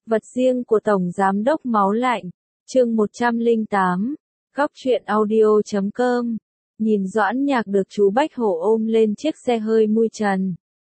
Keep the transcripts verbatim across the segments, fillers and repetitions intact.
Vật riêng của Tổng Giám đốc Máu Lạnh, chương một trăm lẻ tám, góc truyện audio chấm com. Nhìn Doãn Nhạc được chú Bách Hổ ôm lên chiếc xe hơi mui trần.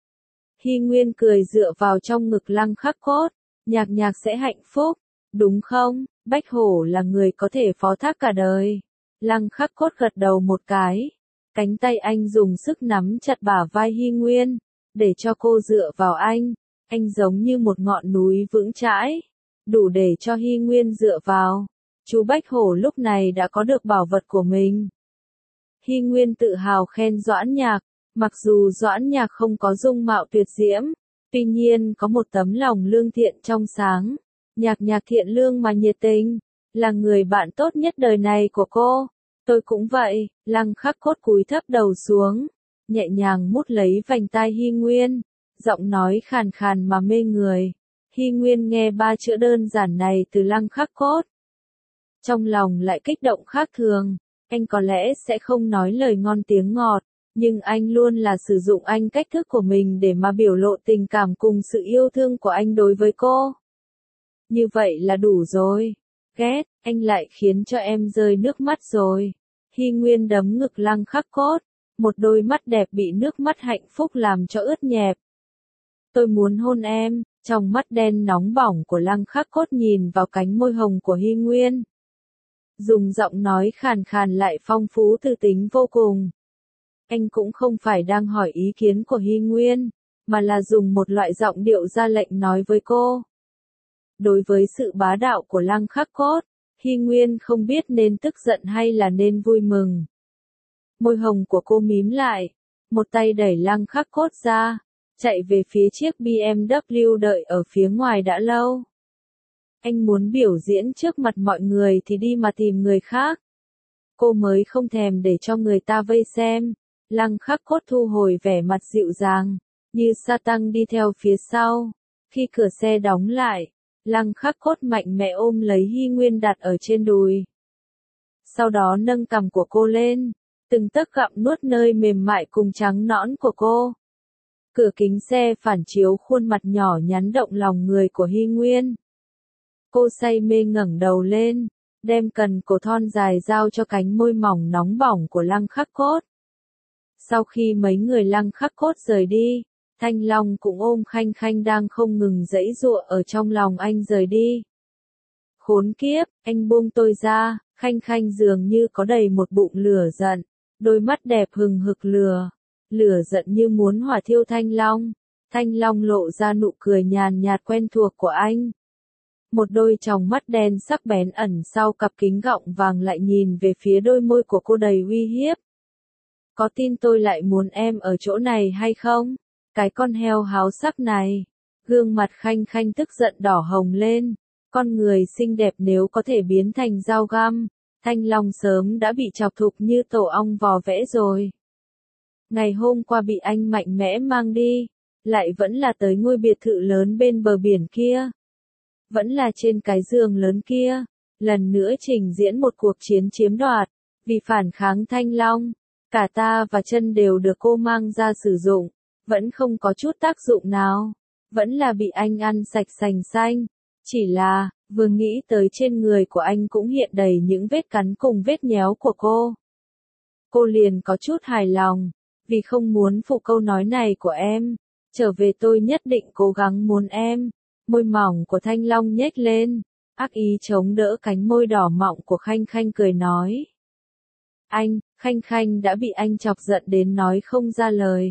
Hy Nguyên cười dựa vào trong ngực Lăng Khắc Cốt, Nhạc Nhạc sẽ hạnh phúc, đúng không? Bách Hổ là người có thể phó thác cả đời. Lăng Khắc Cốt gật đầu một cái, cánh tay anh dùng sức nắm chặt bả vai Hy Nguyên, để cho cô dựa vào anh. Anh giống như một ngọn núi vững chãi, đủ để cho Hy Nguyên dựa vào. Chú Bách Hổ lúc này đã có được bảo vật của mình. Hy Nguyên tự hào khen Doãn Nhạc, mặc dù Doãn Nhạc không có dung mạo tuyệt diễm, tuy nhiên có một tấm lòng lương thiện trong sáng. Nhạc Nhạc thiện lương mà nhiệt tình, là người bạn tốt nhất đời này của cô. Tôi cũng vậy. Lăng Khắc Cốt cúi thấp đầu xuống, nhẹ nhàng mút lấy vành tai Hy Nguyên, giọng nói khàn khàn mà mê người. Hy Nguyên nghe ba chữ đơn giản này từ Lăng Khắc Cốt, trong lòng lại kích động khác thường. Anh có lẽ sẽ không nói lời ngon tiếng ngọt, nhưng anh luôn là sử dụng anh cách thức của mình để mà biểu lộ tình cảm cùng sự yêu thương của anh đối với cô. Như vậy là đủ rồi. Ghét, anh lại khiến cho em rơi nước mắt rồi. Hy Nguyên đấm ngực Lăng Khắc Cốt, một đôi mắt đẹp bị nước mắt hạnh phúc làm cho ướt nhẹp. Tôi muốn hôn em. Trong mắt đen nóng bỏng của Lăng Khắc Cốt nhìn vào cánh môi hồng của Hy Nguyên, dùng giọng nói khàn khàn lại phong phú tư tính vô cùng. Anh cũng không phải đang hỏi ý kiến của Hy Nguyên, mà là dùng một loại giọng điệu ra lệnh nói với cô. Đối với sự bá đạo của Lăng Khắc Cốt, Hy Nguyên không biết nên tức giận hay là nên vui mừng. Môi hồng của cô mím lại, một tay đẩy Lăng Khắc Cốt ra, chạy về phía chiếc bê em vê đợi ở phía ngoài đã lâu. Anh muốn biểu diễn trước mặt mọi người thì đi mà tìm người khác. Cô mới không thèm để cho người ta vây xem. Lăng Khắc Cốt thu hồi vẻ mặt dịu dàng, như sa tăng đi theo phía sau. Khi cửa xe đóng lại, Lăng Khắc Cốt mạnh mẽ ôm lấy Hy Nguyên đặt ở trên đùi. Sau đó nâng cằm của cô lên, từng tấc gặm nuốt nơi mềm mại cùng trắng nõn của cô. Cửa kính xe phản chiếu khuôn mặt nhỏ nhắn động lòng người của Hy Nguyên. Cô say mê ngẩng đầu lên, đem cần cổ thon dài giao cho cánh môi mỏng nóng bỏng của Lăng Khắc Cốt. Sau khi mấy người Lăng Khắc Cốt rời đi, Thanh Long cũng ôm Khanh Khanh đang không ngừng giãy giụa ở trong lòng anh rời đi. Khốn kiếp, anh buông tôi ra. Khanh Khanh dường như có đầy một bụng lửa giận, đôi mắt đẹp hừng hực lửa. Lửa giận như muốn hỏa thiêu Thanh Long. Thanh Long lộ ra nụ cười nhàn nhạt quen thuộc của anh. Một đôi tròng mắt đen sắc bén ẩn sau cặp kính gọng vàng lại nhìn về phía đôi môi của cô đầy uy hiếp. Có tin tôi lại muốn em ở chỗ này hay không? Cái con heo háo sắc này. Gương mặt Khanh Khanh tức giận đỏ hồng lên. Con người xinh đẹp nếu có thể biến thành dao găm, Thanh Long sớm đã bị chọc thục như tổ ong vò vẽ rồi. Ngày hôm qua bị anh mạnh mẽ mang đi, lại vẫn là tới ngôi biệt thự lớn bên bờ biển kia. Vẫn là trên cái giường lớn kia, lần nữa trình diễn một cuộc chiến chiếm đoạt, vì phản kháng Thanh Long, cả ta và chân đều được cô mang ra sử dụng, vẫn không có chút tác dụng nào, vẫn là bị anh ăn sạch sành xanh, chỉ là, vừa nghĩ tới trên người của anh cũng hiện đầy những vết cắn cùng vết nhéo của cô. Cô liền có chút hài lòng, vì không muốn phụ câu nói này của em, trở về tôi nhất định cố gắng muốn em. Môi mỏng của Thanh Long nhếch lên, ác ý chống đỡ cánh môi đỏ mọng của Khanh Khanh cười nói. Anh, Khanh Khanh đã bị anh chọc giận đến nói không ra lời.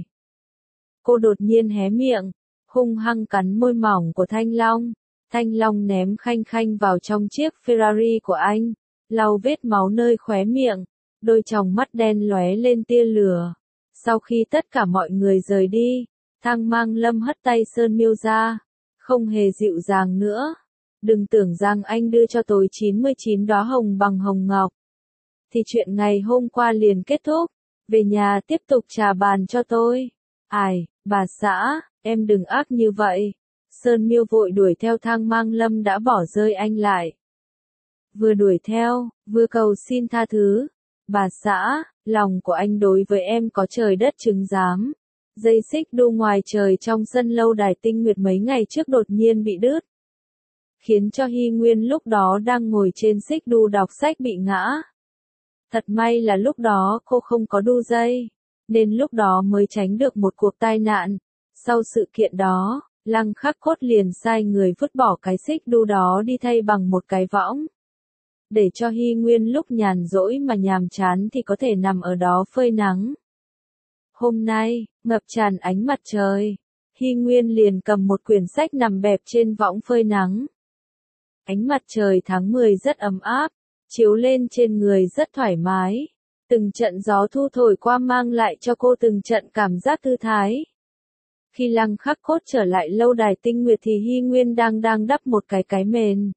Cô đột nhiên hé miệng, hung hăng cắn môi mỏng của Thanh Long. Thanh Long ném Khanh Khanh vào trong chiếc Ferrari của anh, lau vết máu nơi khóe miệng, đôi tròng mắt đen lóe lên tia lửa. Sau khi tất cả mọi người rời đi, Thang Mang Lâm hất tay Sơn Miêu ra. Không hề dịu dàng nữa. Đừng tưởng rằng anh đưa cho tôi chín mươi chín đóa hồng bằng hồng ngọc, thì chuyện ngày hôm qua liền kết thúc. Về nhà tiếp tục trà bàn cho tôi. Ai, bà xã, em đừng ác như vậy. Sơn Miêu vội đuổi theo Thang Mang Lâm đã bỏ rơi anh lại. Vừa đuổi theo, vừa cầu xin tha thứ. Bà xã, lòng của anh đối với em có trời đất chứng giám. Dây xích đu ngoài trời trong sân lâu đài Tinh Nguyệt mấy ngày trước đột nhiên bị đứt. khiến cho Hy Nguyên lúc đó đang ngồi trên xích đu đọc sách bị ngã. Thật may là lúc đó cô không có đu dây, nên lúc đó mới tránh được một cuộc tai nạn. Sau sự kiện đó, Lăng Khắc Cốt liền sai người vứt bỏ cái xích đu đó đi thay bằng một cái võng. Để cho Hy Nguyên lúc nhàn rỗi mà nhàm chán thì có thể nằm ở đó phơi nắng. Hôm nay, ngập tràn ánh mặt trời, Hy Nguyên liền cầm một quyển sách nằm bẹp trên võng phơi nắng. Ánh mặt trời tháng mười rất ấm áp, chiếu lên trên người rất thoải mái. Từng trận gió thu thổi qua mang lại cho cô từng trận cảm giác thư thái. Khi Lăng Khắc Cốt trở lại lâu đài Tinh Nguyệt thì Hy Nguyên đang đang đắp một cái cái mền.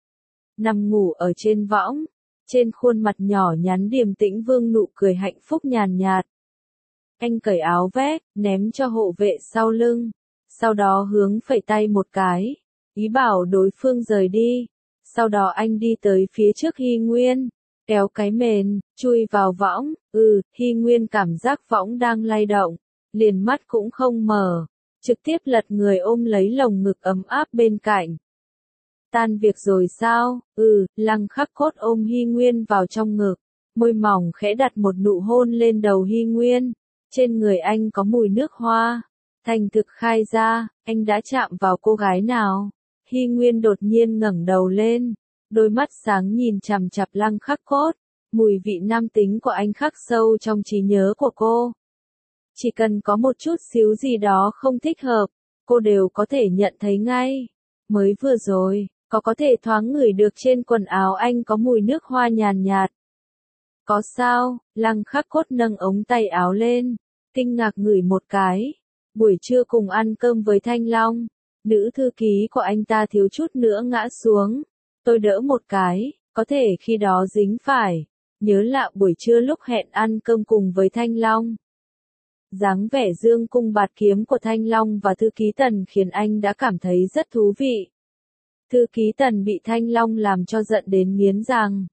Nằm ngủ ở trên võng, trên khuôn mặt nhỏ nhắn điềm tĩnh vương nụ cười hạnh phúc nhàn nhạt. Anh cởi áo vest, ném cho hộ vệ sau lưng, sau đó hướng phẩy tay một cái, ý bảo đối phương rời đi. Sau đó anh đi tới phía trước Hy Nguyên, kéo cái mền, chui vào võng. Ừ, Hy Nguyên cảm giác võng đang lay động, liền mắt cũng không mở, trực tiếp lật người ôm lấy lồng ngực ấm áp bên cạnh. Tan việc rồi sao? Ừ, Lăng Khắc Cốt ôm Hy Nguyên vào trong ngực, môi mỏng khẽ đặt một nụ hôn lên đầu Hy Nguyên. Trên người anh có mùi nước hoa. Thành thực khai ra, anh đã chạm vào cô gái nào? Hy Nguyên đột nhiên ngẩng đầu lên, đôi mắt sáng nhìn chằm chằm Lăng Khắc Cốt. Mùi vị nam tính của anh khắc sâu trong trí nhớ của cô. Chỉ cần có một chút xíu gì đó không thích hợp, cô đều có thể nhận thấy ngay. Mới vừa rồi, có có thể thoáng ngửi được trên quần áo anh có mùi nước hoa nhàn nhạt. Có sao? Lăng Khắc Cốt nâng ống tay áo lên, kinh ngạc ngửi một cái. Buổi trưa cùng ăn cơm với Thanh Long, nữ thư ký của anh ta thiếu chút nữa ngã xuống. Tôi đỡ một cái, có thể khi đó dính phải. Nhớ lại buổi trưa lúc hẹn ăn cơm cùng với Thanh Long. Dáng vẻ dương cung bạt kiếm của Thanh Long và thư ký Tần khiến anh đã cảm thấy rất thú vị. Thư ký Tần bị Thanh Long làm cho giận đến nghiến răng.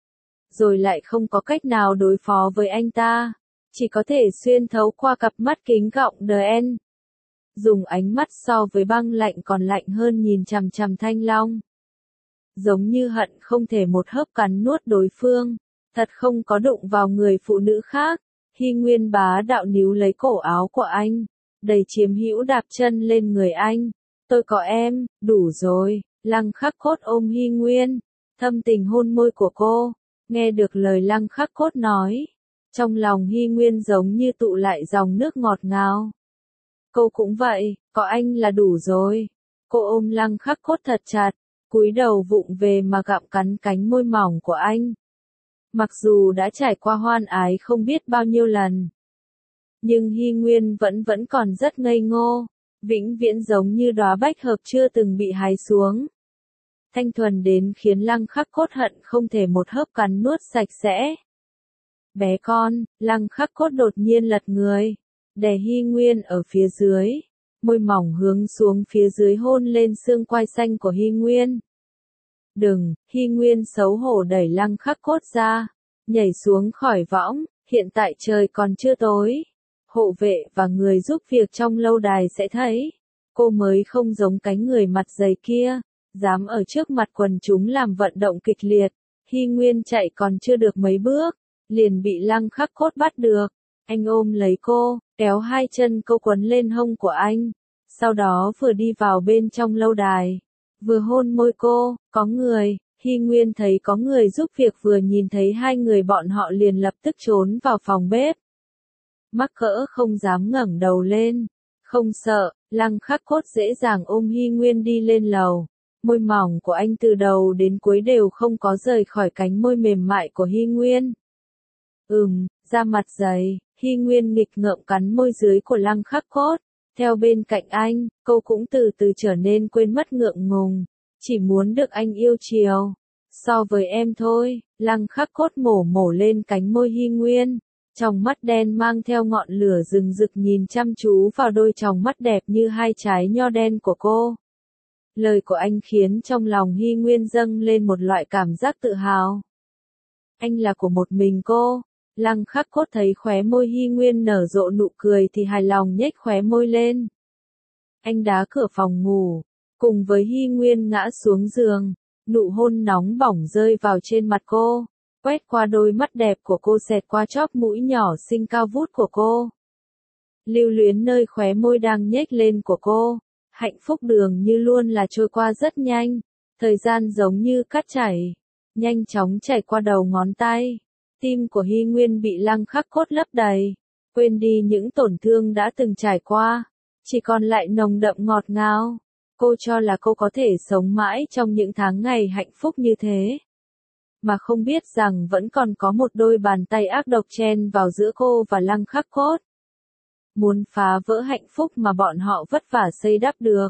Rồi lại không có cách nào đối phó với anh ta, chỉ có thể xuyên thấu qua cặp mắt kính gọng đê en. Dùng ánh mắt so với băng lạnh còn lạnh hơn nhìn chằm chằm Thanh Long. Giống như hận không thể một hớp cắn nuốt đối phương, thật không có đụng vào người phụ nữ khác. Hy Nguyên bá đạo níu lấy cổ áo của anh, đầy chiếm hữu đạp chân lên người anh. Tôi có em, đủ rồi. Lăng Khắc Cốt ôm Hy Nguyên, thâm tình hôn môi của cô. Nghe được lời Lăng Khắc Cốt nói, trong lòng Hy Nguyên giống như tụ lại dòng nước ngọt ngào. Cô cũng vậy, có anh là đủ rồi. Cô ôm Lăng Khắc Cốt thật chặt, cúi đầu vụng về mà gặm cắn cánh môi mỏng của anh. Mặc dù đã trải qua hoan ái không biết bao nhiêu lần, nhưng Hy Nguyên vẫn vẫn còn rất ngây ngô, vĩnh viễn giống như đóa bách hợp chưa từng bị hái xuống. Thanh thuần đến khiến Lăng Khắc Cốt hận không thể một hớp cắn nuốt sạch sẽ. Bé con, Lăng Khắc Cốt đột nhiên lật người, đè Hy Nguyên ở phía dưới, môi mỏng hướng xuống phía dưới hôn lên xương quai xanh của Hy Nguyên. Đừng, Hy Nguyên xấu hổ đẩy Lăng Khắc Cốt ra, nhảy xuống khỏi võng. Hiện tại trời còn chưa tối, hộ vệ và người giúp việc trong lâu đài sẽ thấy, cô mới không giống cánh người mặt dày kia, dám ở trước mặt quần chúng làm vận động kịch liệt. Hy Nguyên chạy còn chưa được mấy bước, liền bị Lăng Khắc Cốt bắt được. Anh ôm lấy cô, kéo hai chân cô quấn lên hông của anh, sau đó vừa đi vào bên trong lâu đài, vừa hôn môi cô. Có người. Hy Nguyên thấy có người giúp việc, vừa nhìn thấy hai người bọn họ liền lập tức trốn vào phòng bếp. Mắc cỡ không dám ngẩng đầu lên. Không sợ, Lăng Khắc Cốt dễ dàng ôm Hy Nguyên đi lên lầu. Môi mỏng của anh từ đầu đến cuối đều không có rời khỏi cánh môi mềm mại của Hy Nguyên. Ừm, da mặt dày, Hy Nguyên nghịch ngợm cắn môi dưới của Lăng Khắc Cốt. Theo bên cạnh anh, cô cũng từ từ trở nên quên mất ngượng ngùng. Chỉ muốn được anh yêu chiều. So với em thôi. Lăng Khắc Cốt mổ mổ lên cánh môi Hy Nguyên, trong mắt đen mang theo ngọn lửa rừng rực nhìn chăm chú vào đôi tròng mắt đẹp như hai trái nho đen của cô. Lời của anh khiến trong lòng Hy Nguyên dâng lên một loại cảm giác tự hào. Anh là của một mình cô. Lăng Khắc Cốt thấy khóe môi Hy Nguyên nở rộ nụ cười thì hài lòng nhếch khóe môi lên. Anh đá cửa phòng ngủ, Cùng với Hy Nguyên ngã xuống giường, nụ hôn nóng bỏng rơi vào trên mặt cô, quét qua đôi mắt đẹp của cô xẹt qua chóp mũi nhỏ xinh cao vút của cô. Lưu luyến nơi khóe môi đang nhếch lên của cô, hạnh phúc dường như luôn là trôi qua rất nhanh, thời gian giống như cát chảy, nhanh chóng chảy qua đầu ngón tay. Tim của Hy Nguyên bị Lăng Khắc Cốt lấp đầy, quên đi những tổn thương đã từng trải qua, chỉ còn lại nồng đậm ngọt ngào. Cô cho là cô có thể sống mãi trong những tháng ngày hạnh phúc như thế, mà không biết rằng vẫn còn có một đôi bàn tay ác độc chen vào giữa cô và Lăng Khắc Cốt, muốn phá vỡ hạnh phúc mà bọn họ vất vả xây đắp được.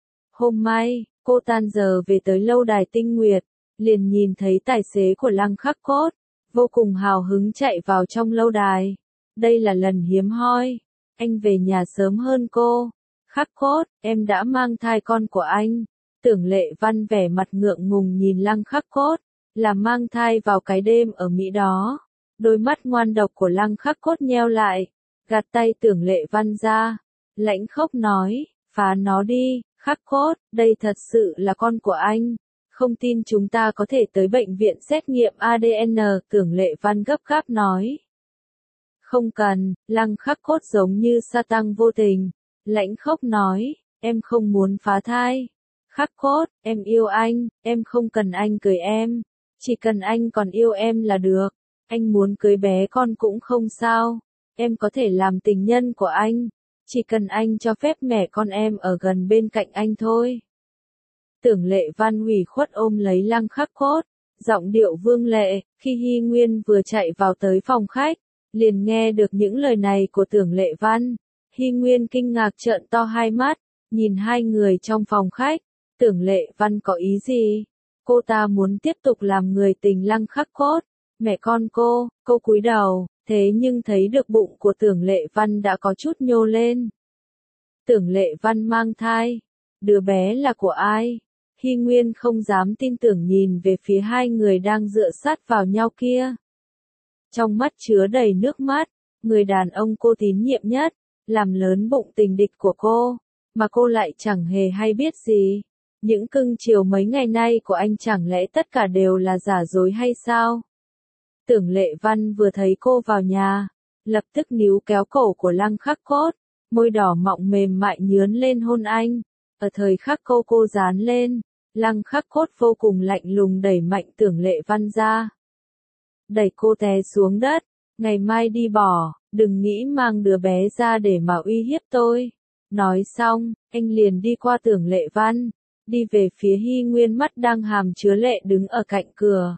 Hôm mai, cô tan giờ về tới lâu đài Tinh Nguyệt, liền nhìn thấy tài xế của Lăng Khắc Cốt, vô cùng hào hứng chạy vào trong lâu đài. Đây là lần hiếm hoi, anh về nhà sớm hơn cô. Khắc Cốt, em đã mang thai con của anh. Tưởng Lệ Văn vẻ mặt ngượng ngùng nhìn Lăng Khắc Cốt, là mang thai vào cái đêm ở Mỹ đó. Đôi mắt ngoan độc của Lăng Khắc Cốt nheo lại, gạt tay Tưởng Lệ Văn ra, lãnh khốc nói, phá nó đi, Khắc Cốt, đây thật sự là con của anh. Không tin chúng ta có thể tới bệnh viện xét nghiệm a đê en, Tưởng Lệ Văn gấp gáp nói. Không cần, Lăng Khắc Cốt giống như sa tăng vô tình, lãnh khốc nói, em không muốn phá thai. Khắc Cốt, em yêu anh, em không cần anh cưới em, chỉ cần anh còn yêu em là được. Anh muốn cưới bé con cũng không sao, em có thể làm tình nhân của anh, chỉ cần anh cho phép mẹ con em ở gần bên cạnh anh thôi. Tưởng Lệ Văn ủy khuất ôm lấy Lăng Khắc Cốt, giọng điệu vương lệ. Khi Hy Nguyên vừa chạy vào tới phòng khách, liền nghe được những lời này của Tưởng Lệ Văn. Hy Nguyên kinh ngạc trợn to hai mắt, nhìn hai người trong phòng khách. Tưởng Lệ Văn có ý gì? Cô ta muốn tiếp tục làm người tình Lăng Khắc Cốt. Mẹ con cô, cô cúi đầu, thế nhưng thấy được bụng của Tưởng Lệ Văn đã có chút nhô lên. Tưởng Lệ Văn mang thai. Đứa bé là của ai? Hy Nguyên không dám tin tưởng nhìn về phía hai người đang dựa sát vào nhau kia. Trong mắt chứa đầy nước mắt, người đàn ông cô tín nhiệm nhất, làm lớn bụng tình địch của cô, mà cô lại chẳng hề hay biết gì. Những cưng chiều mấy ngày nay của anh chẳng lẽ tất cả đều là giả dối hay sao? Tưởng Lệ Văn vừa thấy cô vào nhà, lập tức níu kéo cổ của Lăng Khắc Cốt, môi đỏ mọng mềm mại nhướn lên hôn anh. Ở thời khắc cô cô dán lên, Lăng Khắc Cốt vô cùng lạnh lùng đẩy mạnh Tưởng Lệ Văn ra. Đẩy cô té xuống đất, ngày mai đi bỏ, đừng nghĩ mang đứa bé ra để mà uy hiếp tôi. Nói xong, anh liền đi qua Tưởng Lệ Văn, đi về phía Hy Nguyên mắt đang hàm chứa lệ đứng ở cạnh cửa.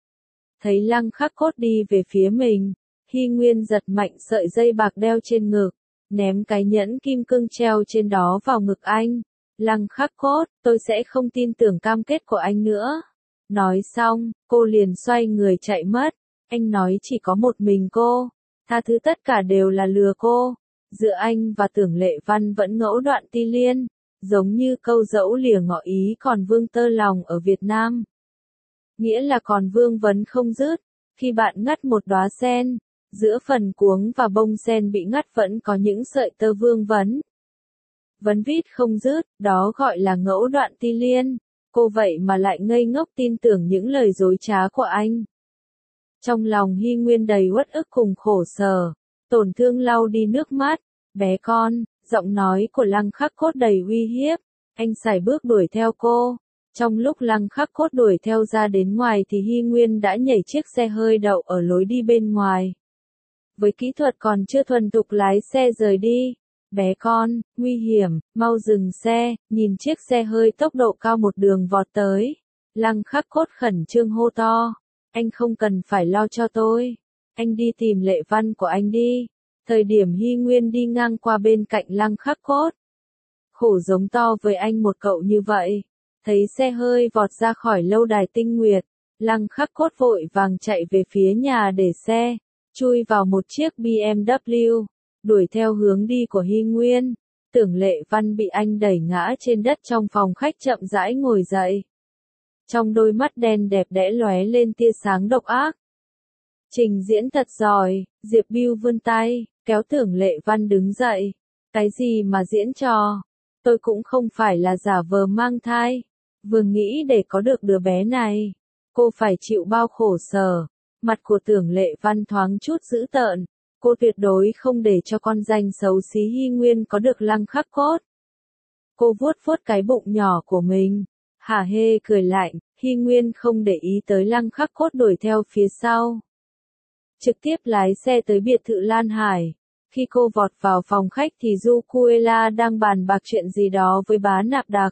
Thấy Lăng Khắc Cốt đi về phía mình, Hy Nguyên giật mạnh sợi dây bạc đeo trên ngực, ném cái nhẫn kim cương treo trên đó vào ngực anh. Lăng Khắc Cốt, tôi sẽ không tin tưởng cam kết của anh nữa. Nói xong, cô liền xoay người chạy mất. Anh nói chỉ có một mình cô, tha thứ tất cả đều là lừa cô. Giữa anh và Tưởng Lệ Văn vẫn ngẫu đoạn ti liên, giống như câu dẫu lìa ngỏ ý còn vương tơ lòng ở Việt Nam. Nghĩa là còn vương vấn không dứt, khi bạn ngắt một đóa sen, giữa phần cuống và bông sen bị ngắt vẫn có những sợi tơ vương vấn. Vấn vít không dứt, đó gọi là ngẫu đoạn ti liên. Cô vậy mà lại ngây ngốc tin tưởng những lời dối trá của anh. Trong lòng Hy Nguyên đầy uất ức cùng khổ sở, tổn thương lau đi nước mắt. Bé con, giọng nói của Lăng Khắc Cốt đầy uy hiếp. Anh sải bước đuổi theo cô. Trong lúc Lăng Khắc Cốt đuổi theo ra đến ngoài thì Hy Nguyên đã nhảy chiếc xe hơi đậu ở lối đi bên ngoài. Với kỹ thuật còn chưa thuần thục lái xe rời đi. Bé con, nguy hiểm, mau dừng xe. Nhìn chiếc xe hơi tốc độ cao một đường vọt tới, Lăng Khắc Cốt khẩn trương hô to. Anh không cần phải lo cho tôi. Anh đi tìm Lệ Văn của anh đi. Thời điểm Hy Nguyên đi ngang qua bên cạnh Lăng Khắc Cốt, khổ giống to với anh một cậu như vậy. Thấy xe hơi vọt ra khỏi lâu đài Tinh Nguyệt, Lăng Khắc Cốt vội vàng chạy về phía nhà để xe, chui vào một chiếc bê em vê, đuổi theo hướng đi của Hy Nguyên. Tưởng Lệ Văn bị anh đẩy ngã trên đất trong phòng khách chậm rãi ngồi dậy. Trong đôi mắt đen đẹp đẽ lóe lên tia sáng độc ác. Trình diễn thật giỏi, Diệp Bưu vươn tay, kéo Tưởng Lệ Văn đứng dậy. Cái gì mà diễn trò? Tôi cũng không phải là giả vờ mang thai. Vừa nghĩ để có được đứa bé này, cô phải chịu bao khổ sở. Mặt của Tưởng Lệ Văn thoáng chút dữ tợn. Cô tuyệt đối không để cho con danh xấu xí Hy Nguyên có được Lăng Khắc Cốt. Cô vuốt vuốt cái bụng nhỏ của mình. Hả hê cười lạnh, Hy Nguyên không để ý tới Lăng Khắc Cốt đuổi theo phía sau. Trực tiếp lái xe tới biệt thự Lan Hải. Khi cô vọt vào phòng khách thì Du Cuela đang bàn bạc chuyện gì đó với bá nạp đặc.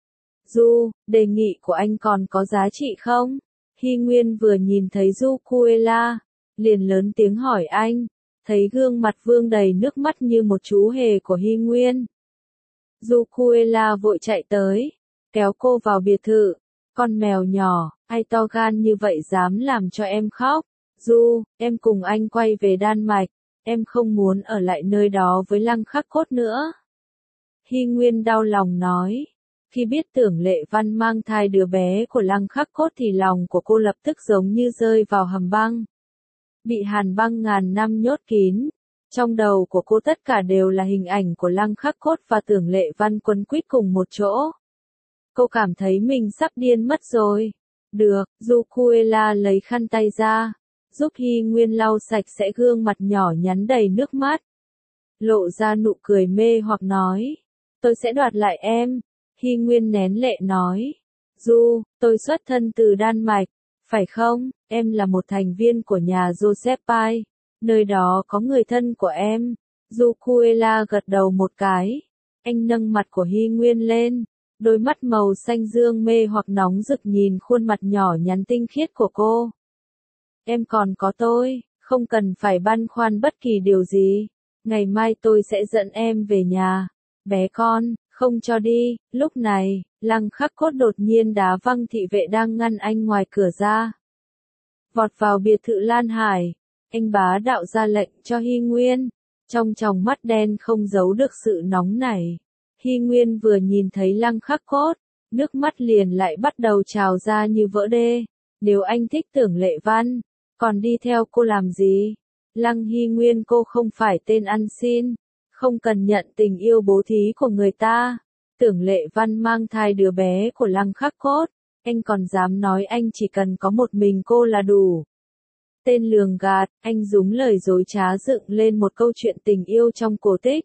Du, đề nghị của anh còn có giá trị không? Hy Nguyên vừa nhìn thấy Du Cuela, liền lớn tiếng hỏi anh, thấy gương mặt vương đầy nước mắt như một chú hề của Hy Nguyên. Du Cuela vội chạy tới, kéo cô vào biệt thự. Con mèo nhỏ, ai to gan như vậy dám làm cho em khóc? Du, em cùng anh quay về Đan Mạch, em không muốn ở lại nơi đó với Lăng Khắc Cốt nữa. Hy Nguyên đau lòng nói. Khi biết Tưởng Lệ Văn mang thai đứa bé của Lăng Khắc Cốt thì lòng của cô lập tức giống như rơi vào hầm băng. Bị hàn băng ngàn năm nhốt kín. Trong đầu của cô tất cả đều là hình ảnh của Lăng Khắc Cốt và Tưởng Lệ Văn quấn quýt cùng một chỗ. Cô cảm thấy mình sắp điên mất rồi. Được, Du Cuela lấy khăn tay ra, giúp Hy Nguyên lau sạch sẽ gương mặt nhỏ nhắn đầy nước mắt. Lộ ra nụ cười mê hoặc nói, tôi sẽ đoạt lại em. Hy Nguyên nén lệ nói, Du, tôi xuất thân từ Đan Mạch, phải không? Em là một thành viên của nhà Joseph Pai, nơi đó có người thân của em. Du Cuela gật đầu một cái. Anh nâng mặt của Hy Nguyên lên, đôi mắt màu xanh dương mê hoặc nóng rực nhìn khuôn mặt nhỏ nhắn tinh khiết của cô. Em còn có tôi, không cần phải băn khoăn bất kỳ điều gì. Ngày mai tôi sẽ dẫn em về nhà. Bé con, không cho đi. Lúc này, Lăng Khắc Cốt đột nhiên đá văng thị vệ đang ngăn anh ngoài cửa ra. Vọt vào biệt thự Lan Hải, anh bá đạo ra lệnh cho Hy Nguyên. Trong tròng mắt đen không giấu được sự nóng nảy. Hy Nguyên vừa nhìn thấy Lăng Khắc Cốt, nước mắt liền lại bắt đầu trào ra như vỡ đê. Nếu anh thích Tưởng Lệ Văn, còn đi theo cô làm gì? Lăng Hy Nguyên, cô không phải tên ăn xin, không cần nhận tình yêu bố thí của người ta. Tưởng Lệ Văn mang thai đứa bé của Lăng Khắc Cốt, anh còn dám nói anh chỉ cần có một mình cô là đủ. Tên lường gạt, anh dùng lời dối trá dựng lên một câu chuyện tình yêu trong cổ tích.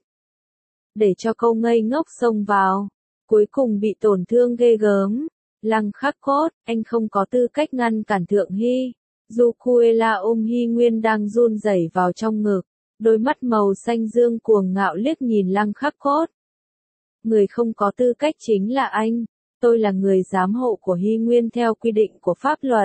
Để cho câu ngây ngốc xông vào, cuối cùng bị tổn thương ghê gớm. Lăng Khắc Cốt, anh không có tư cách ngăn cản Thượng Hy. Du Cuela ôm Hy Nguyên đang run rẩy vào trong ngực, đôi mắt màu xanh dương cuồng ngạo liếc nhìn Lăng Khắc Cốt. Người không có tư cách chính là anh, tôi là người giám hộ của Hy Nguyên theo quy định của pháp luật.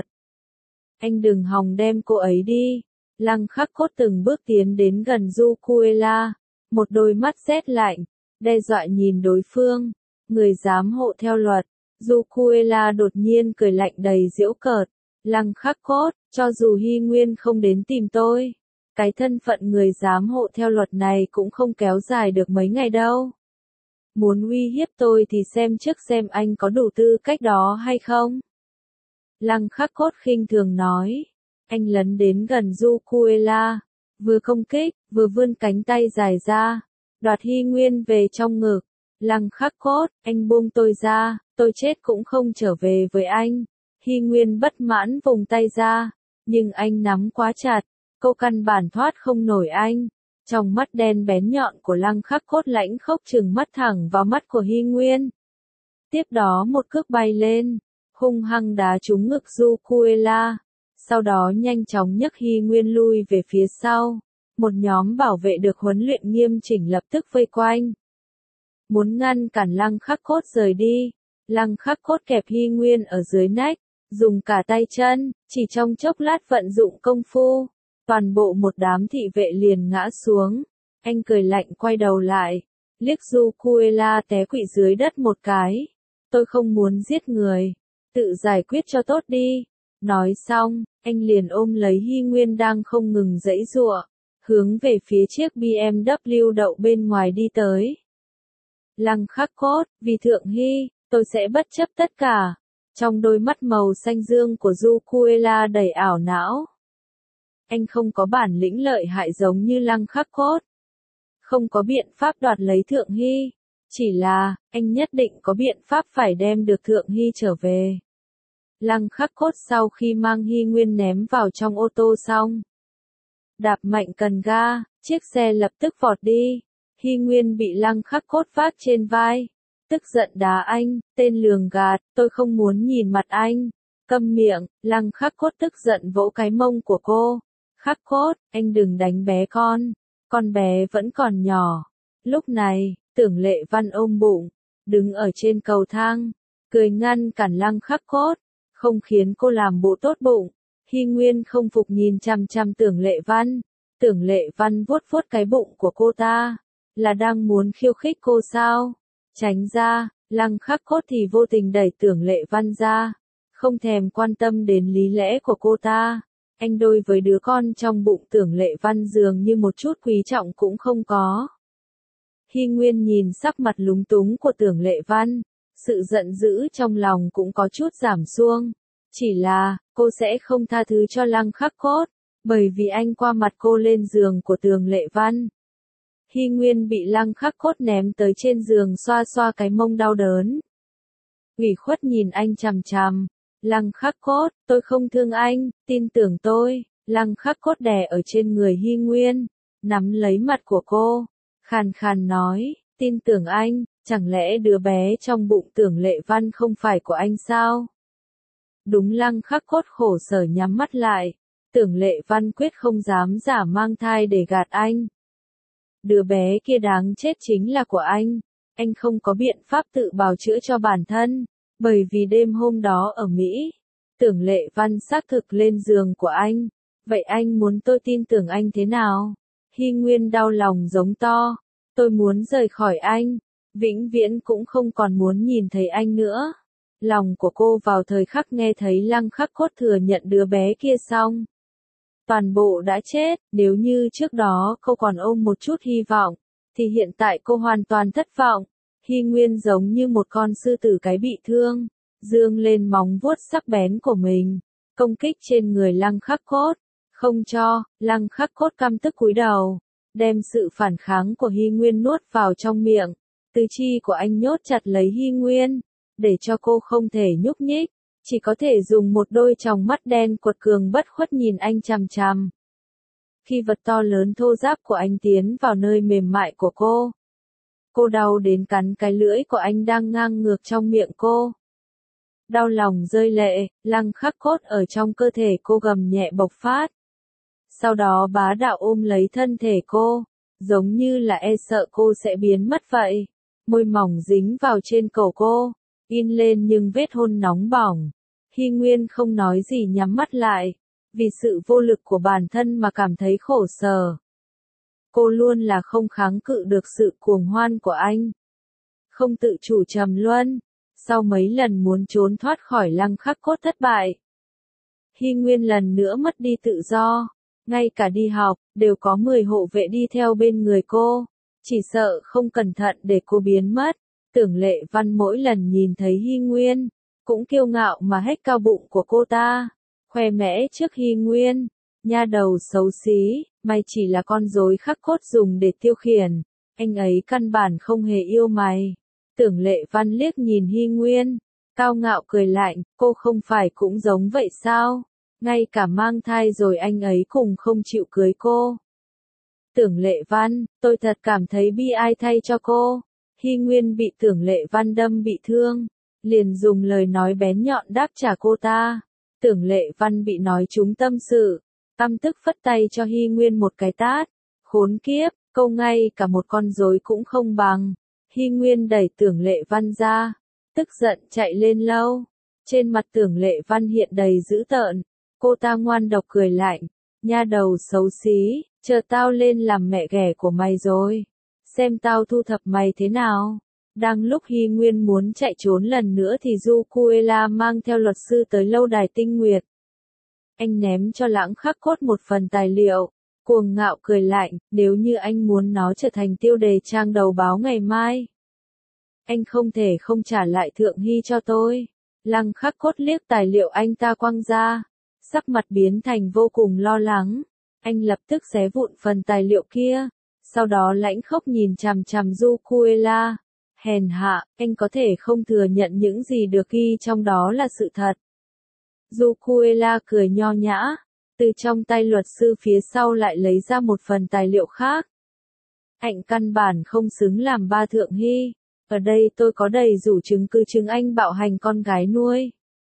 Anh đừng hòng đem cô ấy đi. Lăng Khắc Cốt từng bước tiến đến gần Du Cuela, một đôi mắt rét lạnh, đe dọa nhìn đối phương. Người giám hộ theo luật. Du Cuela đột nhiên cười lạnh đầy giễu cợt. Lăng Khắc Cốt, cho dù Hy Nguyên không đến tìm tôi, cái thân phận người giám hộ theo luật này cũng không kéo dài được mấy ngày đâu. Muốn uy hiếp tôi thì xem trước xem anh có đủ tư cách đó hay không. Lăng Khắc Cốt khinh thường nói. Anh lấn đến gần Du Cuela, vừa công kích, vừa vươn cánh tay dài ra, đoạt Hy Nguyên về trong ngực. Lăng Khắc Cốt, anh buông tôi ra, tôi chết cũng không trở về với anh. Hy Nguyên bất mãn vùng tay ra, nhưng anh nắm quá chặt, cô căn bản thoát không nổi anh. Trong mắt đen bén nhọn của Lăng Khắc Cốt lãnh khốc trừng mắt thẳng vào mắt của Hy Nguyên. Tiếp đó một cước bay lên, hung hăng đá trúng ngực Du Cuela, sau đó nhanh chóng nhấc Hy Nguyên lui về phía sau. Một nhóm bảo vệ được huấn luyện nghiêm chỉnh lập tức vây quanh, muốn ngăn cản Lăng Khắc Cốt rời đi. Lăng Khắc Cốt kẹp Hy Nguyên ở dưới nách, dùng cả tay chân, chỉ trong chốc lát vận dụng công phu, toàn bộ một đám thị vệ liền ngã xuống. Anh cười lạnh quay đầu lại, liếc Du Cuela té quỵ dưới đất một cái. Tôi không muốn giết người, tự giải quyết cho tốt đi. Nói xong, anh liền ôm lấy Hy Nguyên đang không ngừng giãy giụa, hướng về phía chiếc bê em vê đậu bên ngoài đi tới. Lăng Khắc Cốt, vì Thượng Hy, tôi sẽ bất chấp tất cả. Trong đôi mắt màu xanh dương của Du Cuela đầy ảo não. Anh không có bản lĩnh lợi hại giống như Lăng Khắc Cốt, không có biện pháp đoạt lấy Thượng Hy, Chỉ là, anh nhất định có biện pháp phải đem được Thượng Hy trở về. Lăng Khắc Cốt sau khi mang Hy Nguyên ném vào trong ô tô xong, đạp mạnh cần ga, chiếc xe lập tức vọt đi. Hy Nguyên bị Lăng Khắc Cốt vác trên vai, tức giận đá anh, tên lường gạt, tôi không muốn nhìn mặt anh. Câm miệng, Lăng Khắc Cốt tức giận vỗ cái mông của cô. Khắc Cốt, anh đừng đánh bé con, con bé vẫn còn nhỏ. Lúc này, Tưởng Lệ Văn ôm bụng, đứng ở trên cầu thang, cười ngăn cản Lăng Khắc Cốt, không khiến cô làm bộ tốt bụng. Hy Nguyên không phục nhìn chằm chằm Tưởng Lệ Văn. Tưởng Lệ Văn vuốt vuốt cái bụng của cô ta, là đang muốn khiêu khích cô sao? Tránh ra, Lăng Khắc Cốt thì vô tình đẩy Tưởng Lệ Văn ra, không thèm quan tâm đến lý lẽ của cô ta. Anh đối với đứa con trong bụng Tưởng Lệ Văn dường như một chút quý trọng cũng không có. Hy Nguyên nhìn sắc mặt lúng túng của Tưởng Lệ Văn, sự giận dữ trong lòng cũng có chút giảm xuống. Chỉ là, cô sẽ không tha thứ cho Lăng Khắc Cốt, bởi vì anh qua mặt cô lên giường của Tưởng Lệ Văn. Hy Nguyên bị Lăng Khắc Cốt ném tới trên giường xoa xoa cái mông đau đớn. Ủy khuất nhìn anh chằm chằm. Lăng Khắc Cốt, tôi không thương anh, tin tưởng tôi. Lăng Khắc Cốt đè ở trên người Hy Nguyên, nắm lấy mặt của cô, khàn khàn nói, tin tưởng anh, chẳng lẽ đứa bé trong bụng Tưởng Lệ Văn không phải của anh sao? Đúng. Lăng Khắc Cốt khổ sở nhắm mắt lại. Tưởng Lệ Văn quyết không dám giả mang thai để gạt anh. Đứa bé kia đáng chết chính là của anh. Anh không có biện pháp tự bào chữa cho bản thân, bởi vì đêm hôm đó ở Mỹ, Tưởng Lệ Văn xác thực lên giường của anh. Vậy anh muốn tôi tin tưởng anh thế nào? Hy Nguyên đau lòng giống to. Tôi muốn rời khỏi anh, vĩnh viễn cũng không còn muốn nhìn thấy anh nữa. Lòng của cô vào thời khắc nghe thấy Lăng Khắc Cốt thừa nhận đứa bé kia xong, toàn bộ đã chết. Nếu như trước đó cô còn ôm một chút hy vọng, thì hiện tại cô hoàn toàn thất vọng. Hy Nguyên giống như một con sư tử cái bị thương, dương lên móng vuốt sắc bén của mình, công kích trên người Lăng Khắc Cốt. Không cho. Lăng Khắc Cốt căm tức cúi đầu, đem sự phản kháng của Hy Nguyên nuốt vào trong miệng. Tứ chi của anh nhốt chặt lấy Hy Nguyên, để cho cô không thể nhúc nhích, chỉ có thể dùng một đôi tròng mắt đen quật cường bất khuất nhìn anh chằm chằm. Khi vật to lớn thô ráp của anh tiến vào nơi mềm mại của cô, cô đau đến cắn cái lưỡi của anh đang ngang ngược trong miệng cô. Đau lòng rơi lệ, Lăng Khắc Cốt ở trong cơ thể cô gầm nhẹ bộc phát. Sau đó bá đạo ôm lấy thân thể cô, giống như là e sợ cô sẽ biến mất vậy. Môi mỏng dính vào trên cổ cô, in lên những vết hôn nóng bỏng. Hy Nguyên không nói gì nhắm mắt lại, vì sự vô lực của bản thân mà cảm thấy khổ sở. Cô luôn là không kháng cự được sự cuồng hoan của anh, không tự chủ trầm luân. Sau mấy lần muốn trốn thoát khỏi Lăng Khắc Cốt thất bại, Hy Nguyên lần nữa mất đi tự do, ngay cả đi học, đều có mười hộ vệ đi theo bên người cô, chỉ sợ không cẩn thận để cô biến mất. Tưởng Lệ Văn mỗi lần nhìn thấy Hy Nguyên, cũng kiêu ngạo mà hét cao bụng của cô ta, khoe mẽ trước Hy Nguyên. Nha đầu xấu xí, mày chỉ là con rối Khắc Cốt dùng để tiêu khiển, anh ấy căn bản không hề yêu mày. Tưởng Lệ Văn liếc nhìn Hy Nguyên, cao ngạo cười lạnh, cô không phải cũng giống vậy sao? Ngay cả mang thai rồi anh ấy cũng không chịu cưới cô. Tưởng Lệ Văn, tôi thật cảm thấy bi ai thay cho cô. Hy Nguyên bị Tưởng Lệ Văn đâm bị thương, liền dùng lời nói bén nhọn đáp trả cô ta. Tưởng Lệ Văn bị nói trúng tâm sự, căm tức phất tay cho Hy Nguyên một cái tát. Khốn kiếp, câu ngay cả một con rối cũng không bằng. Hy Nguyên đẩy Tưởng Lệ Văn ra, tức giận chạy lên lâu. Trên mặt Tưởng Lệ Văn hiện đầy dữ tợn, cô ta ngoan độc cười lạnh, nha đầu xấu xí, chờ tao lên làm mẹ ghẻ của mày rồi, xem tao thu thập mày thế nào. Đang lúc Hy Nguyên muốn chạy trốn lần nữa thì Zukuela mang theo luật sư tới lâu đài Tinh Nguyệt. Anh ném cho Lăng Khắc Cốt một phần tài liệu, cuồng ngạo cười lạnh, nếu như anh muốn nó trở thành tiêu đề trang đầu báo ngày mai, anh không thể không trả lại Thượng Hy cho tôi. Lăng Khắc Cốt liếc tài liệu anh ta quăng ra, sắc mặt biến thành vô cùng lo lắng. Anh lập tức xé vụn phần tài liệu kia, sau đó lãnh khốc nhìn chằm chằm Zukuela. Hèn hạ, anh có thể không thừa nhận những gì được ghi trong đó là sự thật. Zucuela cười nho nhã, từ trong tay luật sư phía sau lại lấy ra một phần tài liệu khác. Anh căn bản không xứng làm ba Thượng Hy. Ở đây tôi có đầy đủ chứng cứ chứng anh bạo hành con gái nuôi.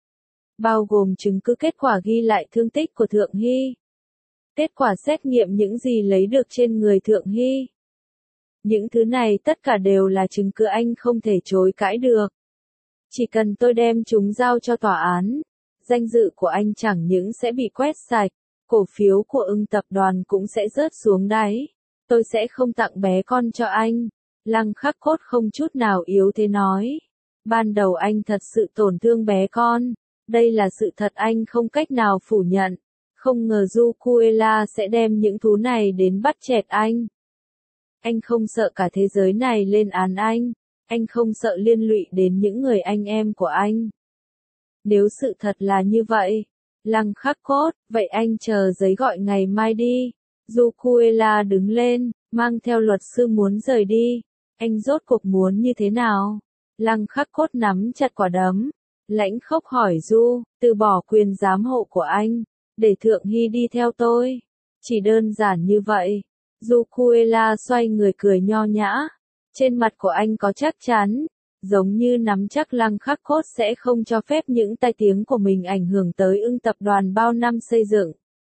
Bao gồm chứng cứ kết quả ghi lại thương tích của Thượng Hy. Kết quả xét nghiệm những gì lấy được trên người Thượng Hy. Những thứ này tất cả đều là chứng cứ anh không thể chối cãi được. Chỉ cần tôi đem chúng giao cho tòa án, danh dự của anh chẳng những sẽ bị quét sạch, cổ phiếu của Ưng tập đoàn cũng sẽ rớt xuống đáy. Tôi sẽ không tặng bé con cho anh. Lăng Khắc Cốt không chút nào yếu thế nói. Ban đầu anh thật sự tổn thương bé con. Đây là sự thật anh không cách nào phủ nhận. Không ngờ Zucuela sẽ đem những thú này đến bắt chẹt anh. Anh không sợ cả thế giới này lên án anh. Anh không sợ liên lụy đến những người anh em của anh. Nếu sự thật là như vậy, Lăng Khắc Cốt, vậy anh chờ giấy gọi ngày mai đi. Zucuela đứng lên, mang theo luật sư muốn rời đi. Anh rốt cuộc muốn như thế nào? Lăng Khắc Cốt nắm chặt quả đấm. Lãnh Khốc hỏi Du, từ bỏ quyền giám hộ của anh, để Thượng Hy đi theo tôi. Chỉ đơn giản như vậy. Zucuela xoay người cười nho nhã. Trên mặt của anh có chắc chắn, giống như nắm chắc Lăng Khắc Cốt sẽ không cho phép những tai tiếng của mình ảnh hưởng tới Ưng tập đoàn bao năm xây dựng.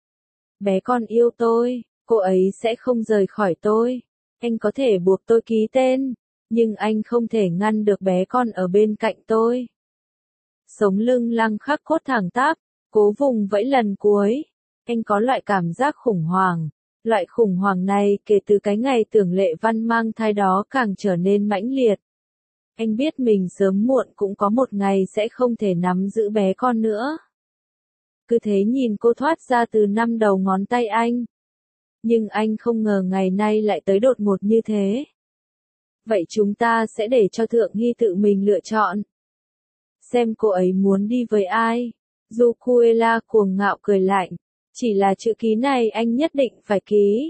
Bé con yêu tôi, cô ấy sẽ không rời khỏi tôi. Anh có thể buộc tôi ký tên, nhưng anh không thể ngăn được bé con ở bên cạnh tôi. Sống lưng Lăng Khắc Cốt thẳng tắp, cố vùng vẫy lần cuối. Anh có loại cảm giác khủng hoảng. Loại khủng hoảng này kể từ cái ngày Tưởng Lệ Văn mang thai đó càng trở nên mãnh liệt. Anh biết mình sớm muộn cũng có một ngày sẽ không thể nắm giữ bé con nữa. Cứ thế nhìn cô thoát ra từ năm đầu ngón tay anh. Nhưng anh không ngờ ngày nay lại tới đột ngột như thế. Vậy chúng ta sẽ để cho Thượng Hy tự mình lựa chọn. Xem cô ấy muốn đi với ai. Zucuela cuồng ngạo cười lạnh. Chỉ là chữ ký này anh nhất định phải ký.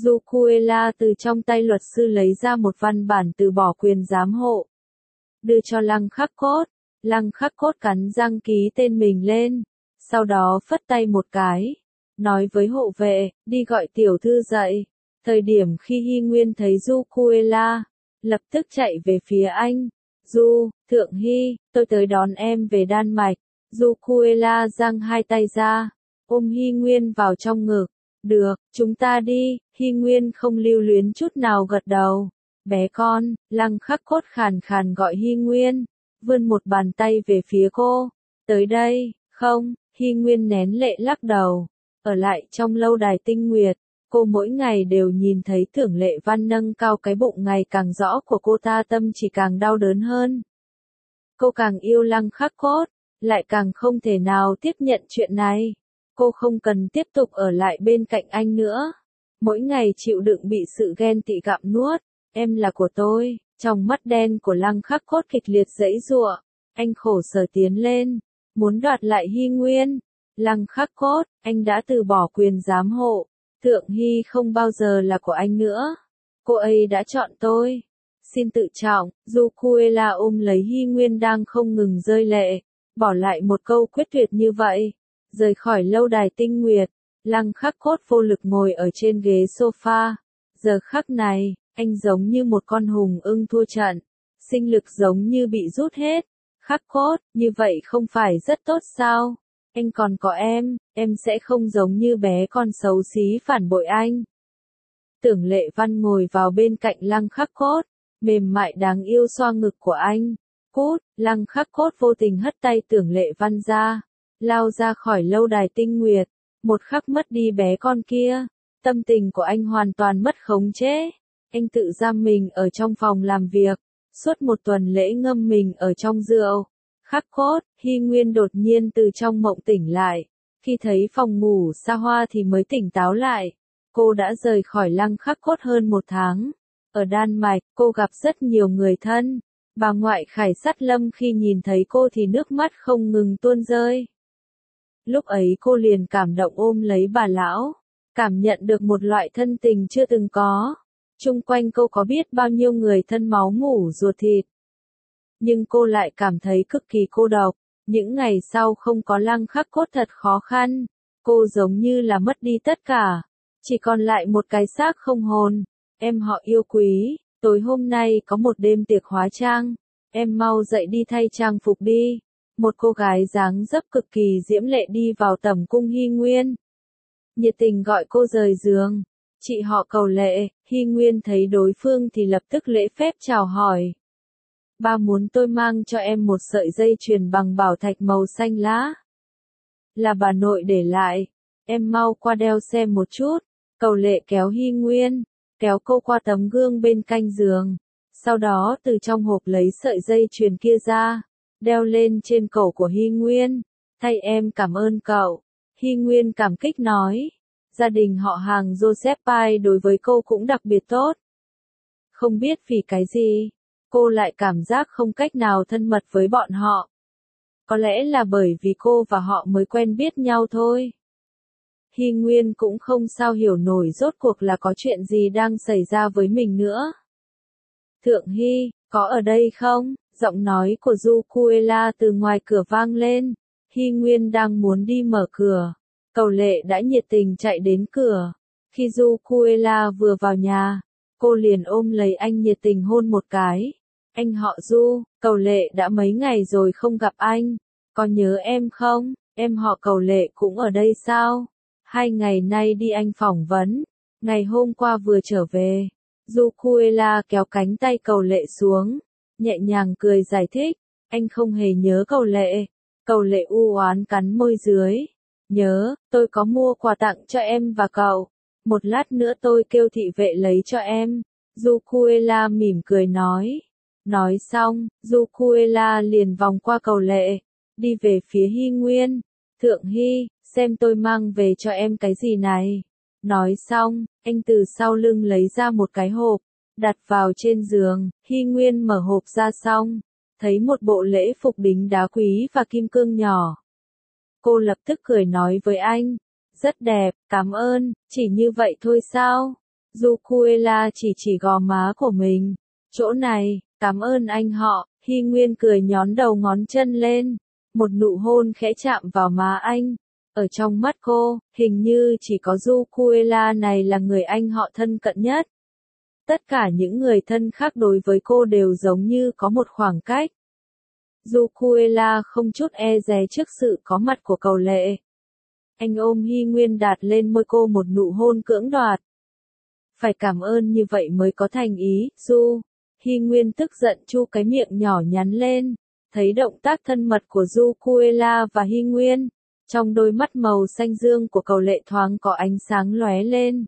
Zucuela từ trong tay luật sư lấy ra một văn bản từ bỏ quyền giám hộ. Đưa cho Lăng Khắc Cốt. Lăng Khắc Cốt cắn răng ký tên mình lên. Sau đó phất tay một cái. Nói với hộ vệ, đi gọi tiểu thư dậy. Thời điểm khi Hy Nguyên thấy Zucuela, lập tức chạy về phía anh. Du, Thượng Hy, tôi tới đón em về Đan Mạch. Zucuela giang hai tay ra, ôm Hy Nguyên vào trong ngực. Được, chúng ta đi. Hy Nguyên không lưu luyến chút nào gật đầu. Bé con, Lăng Khắc Cốt khàn khàn gọi Hy Nguyên, vươn một bàn tay về phía cô. Tới đây, không, Hy Nguyên nén lệ lắc đầu. Ở lại trong lâu đài Tinh Nguyệt, cô mỗi ngày đều nhìn thấy Tưởng Lệ Văn nâng cao cái bụng ngày càng rõ của cô ta, tâm chỉ càng đau đớn hơn. Cô càng yêu Lăng Khắc Cốt, lại càng không thể nào tiếp nhận chuyện này. Cô không cần tiếp tục ở lại bên cạnh anh nữa. Mỗi ngày chịu đựng bị sự ghen tị gặm nuốt. Em là của tôi. Trong mắt đen của Lăng Khắc Cốt kịch liệt giãy giụa. Anh khổ sở tiến lên, muốn đoạt lại Hy Nguyên. Lăng Khắc Cốt, anh đã từ bỏ quyền giám hộ. Thượng Hy không bao giờ là của anh nữa. Cô ấy đã chọn tôi. Xin tự trọng. Zucuela ôm lấy Hy Nguyên đang không ngừng rơi lệ, bỏ lại một câu quyết tuyệt như vậy. Rời khỏi lâu đài Tinh Nguyệt, Lăng Khắc Cốt vô lực ngồi ở trên ghế sofa. Giờ khắc này, anh giống như một con hùng ưng thua trận. Sinh lực giống như bị rút hết. Khắc Cốt, như vậy không phải rất tốt sao? Anh còn có em, em sẽ không giống như bé con xấu xí phản bội anh. Tưởng Lệ Văn ngồi vào bên cạnh Lăng Khắc Cốt, mềm mại đáng yêu xoa ngực của anh. Cút, Lăng Khắc Cốt vô tình hất tay Tưởng Lệ Văn ra, lao ra khỏi lâu đài Tinh Nguyệt. Một khắc mất đi bé con kia, tâm tình của anh hoàn toàn mất khống chế. Anh tự giam mình ở trong phòng làm việc, suốt một tuần lễ ngâm mình ở trong rượu. Khắc Cốt, Hy Nguyên đột nhiên từ trong mộng tỉnh lại. Khi thấy phòng ngủ xa hoa thì mới tỉnh táo lại. Cô đã rời khỏi Lăng Khắc Cốt hơn một tháng. Ở Đan Mạch, cô gặp rất nhiều người thân. Bà ngoại Khải Sát Lâm khi nhìn thấy cô thì nước mắt không ngừng tuôn rơi. Lúc ấy cô liền cảm động ôm lấy bà lão, cảm nhận được một loại thân tình chưa từng có. Chung quanh cô có biết bao nhiêu người thân máu mủ ruột thịt. Nhưng cô lại cảm thấy cực kỳ cô độc. Những ngày sau không có Lăng Khắc Cốt thật khó khăn. Cô giống như là mất đi tất cả. Chỉ còn lại một cái xác không hồn. Em họ yêu quý, tối hôm nay có một đêm tiệc hóa trang. Em mau dậy đi thay trang phục đi. Một cô gái dáng dấp cực kỳ diễm lệ đi vào tẩm cung Hy Nguyên. Nhiệt tình gọi cô rời giường. Chị họ Cầu Lệ. Hy Nguyên thấy đối phương thì lập tức lễ phép chào hỏi. Ba muốn tôi mang cho em một sợi dây chuyền bằng bảo thạch màu xanh lá. Là bà nội để lại. Em mau qua đeo xem một chút. Cầu Lệ kéo Hy Nguyên, kéo cô qua tấm gương bên cạnh giường. Sau đó từ trong hộp lấy sợi dây chuyền kia ra, đeo lên trên cổ của Hy Nguyên. Thay em cảm ơn cậu. Hy Nguyên cảm kích nói. Gia đình họ hàng Joseph Pai đối với cô cũng đặc biệt tốt. Không biết vì cái gì, cô lại cảm giác không cách nào thân mật với bọn họ. Có lẽ là bởi vì cô và họ mới quen biết nhau thôi. Hy Nguyên cũng không sao hiểu nổi rốt cuộc là có chuyện gì đang xảy ra với mình nữa. Thượng Hy, có ở đây không? Giọng nói của Zucuela từ ngoài cửa vang lên. Hy Nguyên đang muốn đi mở cửa. Cầu Lệ đã nhiệt tình chạy đến cửa. Khi Zucuela vừa vào nhà, cô liền ôm lấy anh nhiệt tình hôn một cái. Anh họ Du, Cầu Lệ đã mấy ngày rồi không gặp anh. Có nhớ em không? Em họ Cầu Lệ cũng ở đây sao? Hai ngày nay đi anh phỏng vấn. Ngày hôm qua vừa trở về. Zucuela kéo cánh tay Cầu Lệ xuống. Nhẹ nhàng cười giải thích. Anh không hề nhớ Cầu Lệ. Cầu Lệ u oán cắn môi dưới. Nhớ, tôi có mua quà tặng cho em và cậu. Một lát nữa tôi kêu thị vệ lấy cho em. Zucuela mỉm cười nói. Nói xong, Zucuela liền vòng qua Cầu Lệ. Đi về phía Hy Nguyên. Thượng Hy, xem tôi mang về cho em cái gì này. Nói xong, anh từ sau lưng lấy ra một cái hộp. Đặt vào trên giường. Hy Nguyên mở hộp ra xong. Thấy một bộ lễ phục đính đá quý và kim cương nhỏ. Cô lập tức cười nói với anh. Rất đẹp, cảm ơn, chỉ như vậy thôi sao? Zucuela chỉ chỉ gò má của mình. Chỗ này, cảm ơn anh họ. Hy Nguyên cười nhón đầu ngón chân lên. Một nụ hôn khẽ chạm vào má anh. Ở trong mắt cô, hình như chỉ có Zucuela này là người anh họ thân cận nhất. Tất cả những người thân khác đối với cô đều giống như có một khoảng cách. Zucuela không chút e dè trước sự có mặt của Cầu Lệ. Anh ôm Hy Nguyên đặt lên môi cô một nụ hôn cưỡng đoạt. Phải cảm ơn như vậy mới có thành ý, Du. Hy Nguyên tức giận chu cái miệng nhỏ nhắn lên. Thấy động tác thân mật của Zucuela và Hy Nguyên. Trong đôi mắt màu xanh dương của Cầu Lệ thoáng có ánh sáng lóe lên.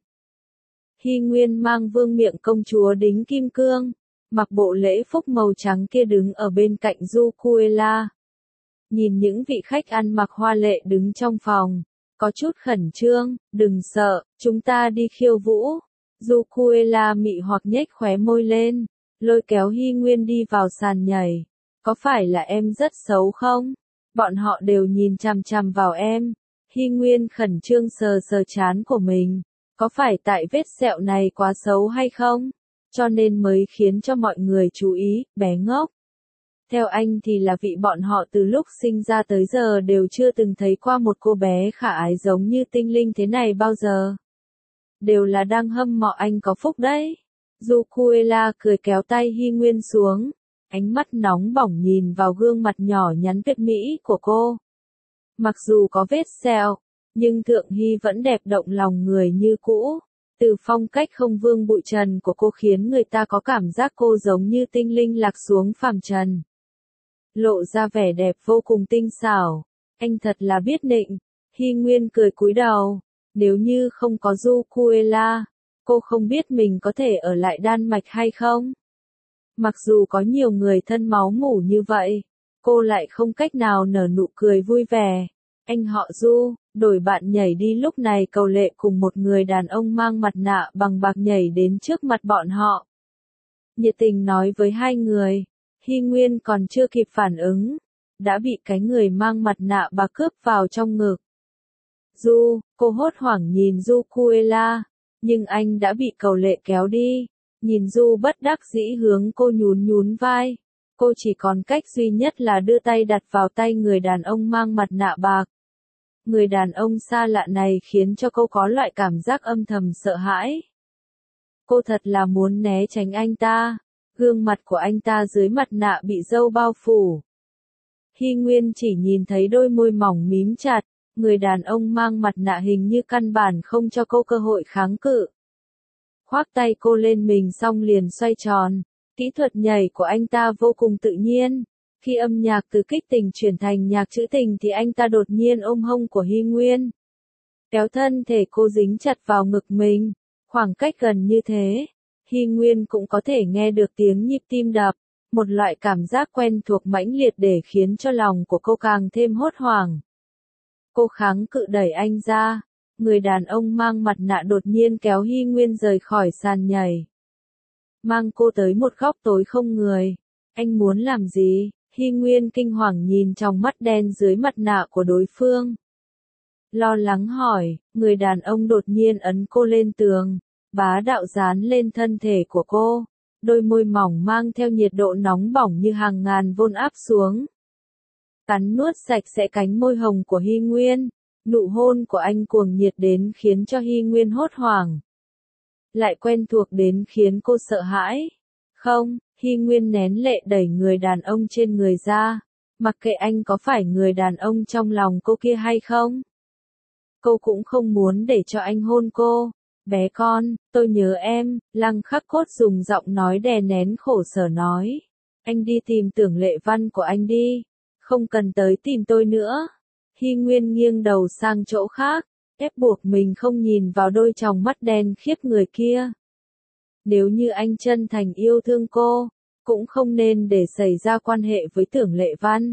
Hy Nguyên mang vương miện công chúa đính kim cương. Mặc bộ lễ phục màu trắng kia đứng ở bên cạnh Zucuela. Nhìn những vị khách ăn mặc hoa lệ đứng trong phòng. Có chút khẩn trương, đừng sợ, chúng ta đi khiêu vũ. Zucuela mị hoặc nhếch khóe môi lên. Lôi kéo Hy Nguyên đi vào sàn nhảy. Có phải là em rất xấu không? Bọn họ đều nhìn chằm chằm vào em. Hy Nguyên khẩn trương sờ sờ trán của mình. Có phải tại vết sẹo này quá xấu hay không? Cho nên mới khiến cho mọi người chú ý, bé ngốc. Theo anh thì là vị bọn họ từ lúc sinh ra tới giờ đều chưa từng thấy qua một cô bé khả ái giống như Tinh Linh thế này bao giờ. Đều là đang hâm mộ anh có phúc đấy. Zucuela cười kéo tay Hy Nguyên xuống. Ánh mắt nóng bỏng nhìn vào gương mặt nhỏ nhắn tuyệt mỹ của cô. Mặc dù có vết sẹo, nhưng Thượng Hy vẫn đẹp động lòng người như cũ. Từ phong cách không vương bụi trần của cô khiến người ta có cảm giác cô giống như tinh linh lạc xuống phàm trần. Lộ ra vẻ đẹp vô cùng tinh xảo. Anh thật là biết nịnh. Hy Nguyên cười cúi đầu. Nếu như không có Zucuela, cô không biết mình có thể ở lại Đan Mạch hay không. Mặc dù có nhiều người thân máu mủ như vậy, cô lại không cách nào nở nụ cười vui vẻ. Anh họ Du, đổi bạn nhảy đi. Lúc này Cầu Lệ cùng một người đàn ông mang mặt nạ bằng bạc nhảy đến trước mặt bọn họ. Nhiệt tình nói với hai người. Hy Nguyên còn chưa kịp phản ứng, đã bị cái người mang mặt nạ bạc cướp vào trong ngực. Du, cô hốt hoảng nhìn Zucuela, nhưng anh đã bị Cầu Lệ kéo đi. Nhìn Du bất đắc dĩ hướng cô nhún nhún vai. Cô chỉ còn cách duy nhất là đưa tay đặt vào tay người đàn ông mang mặt nạ bạc. Người đàn ông xa lạ này khiến cho cô có loại cảm giác âm thầm sợ hãi. Cô thật là muốn né tránh anh ta. Gương mặt của anh ta dưới mặt nạ bị râu bao phủ. Hy Nguyên chỉ nhìn thấy đôi môi mỏng mím chặt. Người đàn ông mang mặt nạ hình như căn bản không cho cô cơ hội kháng cự. Khoác tay cô lên mình xong liền xoay tròn. Kỹ thuật nhảy của anh ta vô cùng tự nhiên. Khi âm nhạc từ kích tình chuyển thành nhạc trữ tình thì anh ta đột nhiên ôm hông của Hy Nguyên. Kéo thân thể cô dính chặt vào ngực mình. Khoảng cách gần như thế, Hy Nguyên cũng có thể nghe được tiếng nhịp tim đập. Một loại cảm giác quen thuộc mãnh liệt để khiến cho lòng của cô càng thêm hốt hoảng. Cô kháng cự đẩy anh ra. Người đàn ông mang mặt nạ đột nhiên kéo Hy Nguyên rời khỏi sàn nhảy. Mang cô tới một góc tối không người. Anh muốn làm gì? Hy Nguyên kinh hoàng nhìn trong mắt đen dưới mặt nạ của đối phương. Lo lắng hỏi, người đàn ông đột nhiên ấn cô lên tường. Bá đạo dán lên thân thể của cô. Đôi môi mỏng mang theo nhiệt độ nóng bỏng như hàng ngàn vôn áp xuống. Cắn nuốt sạch sẽ cánh môi hồng của Hy Nguyên. Nụ hôn của anh cuồng nhiệt đến khiến cho Hy Nguyên hốt hoảng. Lại quen thuộc đến khiến cô sợ hãi. Không, Hy Nguyên nén lệ đẩy người đàn ông trên người ra. Mặc kệ anh có phải người đàn ông trong lòng cô kia hay không. Cô cũng không muốn để cho anh hôn cô. Bé con, tôi nhớ em, Lăng Khắc Cốt dùng giọng nói đè nén khổ sở nói. Anh đi tìm Tưởng Lệ Văn của anh đi. Không cần tới tìm tôi nữa. Hy Nguyên nghiêng đầu sang chỗ khác, ép buộc mình không nhìn vào đôi tròng mắt đen khiếp người kia. Nếu như anh chân thành yêu thương cô, cũng không nên để xảy ra quan hệ với Tưởng Lệ Văn.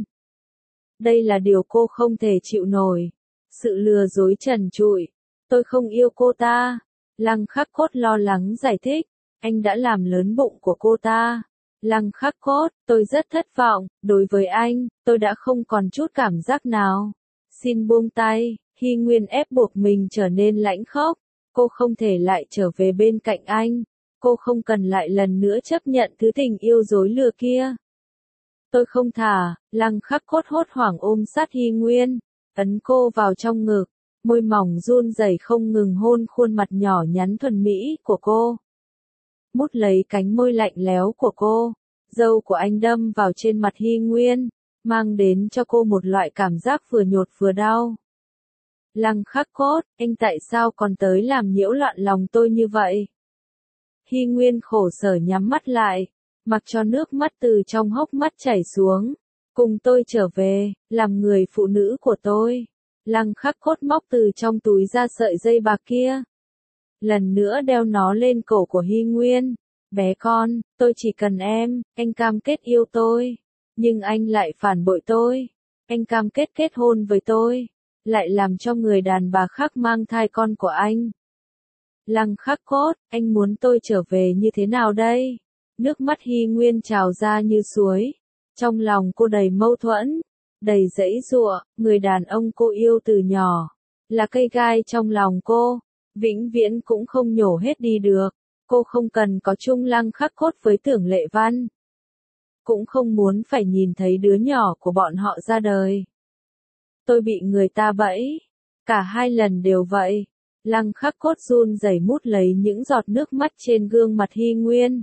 Đây là điều cô không thể chịu nổi. Sự lừa dối trần trụi. Tôi không yêu cô ta. Lăng Khắc Cốt lo lắng giải thích. Anh đã làm lớn bụng của cô ta. Lăng Khắc Cốt, tôi rất thất vọng. Đối với anh, tôi đã không còn chút cảm giác nào. Xin buông tay. Hy Nguyên ép buộc mình trở nên lãnh khốc. Cô không thể lại trở về bên cạnh anh. Cô không cần lại lần nữa chấp nhận thứ tình yêu dối lừa kia. Tôi không thả. Lăng Khắc Cốt hốt hoảng ôm sát Hy Nguyên. Ấn cô vào trong ngực. Môi mỏng run rẩy không ngừng hôn khuôn mặt nhỏ nhắn thuần mỹ của cô. Mút lấy cánh môi lạnh lẽo của cô. Râu của anh đâm vào trên mặt Hy Nguyên. Mang đến cho cô một loại cảm giác vừa nhột vừa đau. Lăng Khắc Cốt, anh tại sao còn tới làm nhiễu loạn lòng tôi như vậy? Hy Nguyên khổ sở nhắm mắt lại, mặc cho nước mắt từ trong hốc mắt chảy xuống. Cùng tôi trở về, làm người phụ nữ của tôi. Lăng Khắc Cốt móc từ trong túi ra sợi dây bạc kia. Lần nữa đeo nó lên cổ của Hy Nguyên. Bé con, tôi chỉ cần em, anh cam kết yêu tôi. Nhưng anh lại phản bội tôi. Anh cam kết kết hôn với tôi. Lại làm cho người đàn bà khác mang thai con của anh. Lăng Khắc Cốt, anh muốn tôi trở về như thế nào đây? Nước mắt Hy Nguyên trào ra như suối. Trong lòng cô đầy mâu thuẫn, đầy giãy giụa, người đàn ông cô yêu từ nhỏ. Là cây gai trong lòng cô, vĩnh viễn cũng không nhổ hết đi được. Cô không cần có chung Lăng Khắc Cốt với Tưởng Lệ Văn. Cũng không muốn phải nhìn thấy đứa nhỏ của bọn họ ra đời. Tôi bị người ta bẫy. Cả hai lần đều vậy. Lăng Khắc Cốt run rẩy mút lấy những giọt nước mắt trên gương mặt Hy Nguyên.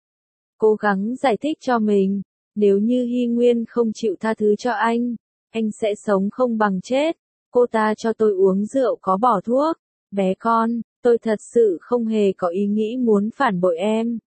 Cố gắng giải thích cho mình. Nếu như Hy Nguyên không chịu tha thứ cho anh, anh sẽ sống không bằng chết. Cô ta cho tôi uống rượu có bỏ thuốc. Bé con, tôi thật sự không hề có ý nghĩ muốn phản bội em.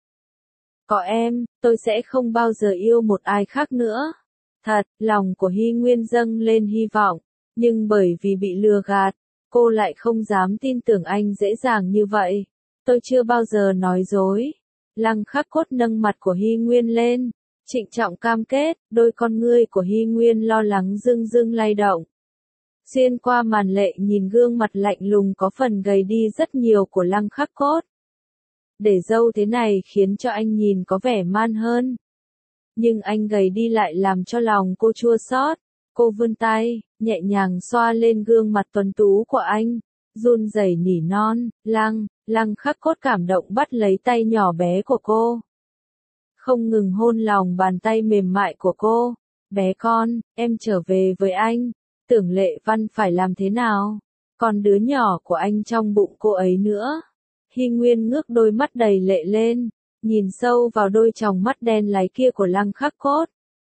Có em, tôi sẽ không bao giờ yêu một ai khác nữa. Thật, lòng của Hy Nguyên dâng lên hy vọng. Nhưng bởi vì bị lừa gạt, cô lại không dám tin tưởng anh dễ dàng như vậy. Tôi chưa bao giờ nói dối. Lăng Khắc Cốt nâng mặt của Hy Nguyên lên. Trịnh trọng cam kết, đôi con ngươi của Hy Nguyên lo lắng rưng rưng lay động. Xuyên qua màn lệ nhìn gương mặt lạnh lùng có phần gầy đi rất nhiều của Lăng Khắc Cốt. Để râu thế này khiến cho anh nhìn có vẻ man hơn. Nhưng anh gầy đi lại làm cho lòng cô chua xót. Cô vươn tay, nhẹ nhàng xoa lên gương mặt tuấn tú của anh. run rẩy nỉ non, Lăng, Lăng Khắc Cốt cảm động bắt lấy tay nhỏ bé của cô. Không ngừng hôn lòng bàn tay mềm mại của cô. Bé con, em trở về với anh. Tưởng Lệ Văn phải làm thế nào? Còn đứa nhỏ của anh trong bụng cô ấy nữa. Hy Nguyên ngước đôi mắt đầy lệ lên, nhìn sâu vào đôi tròng mắt đen láy kia của Lăng Khắc Cốt.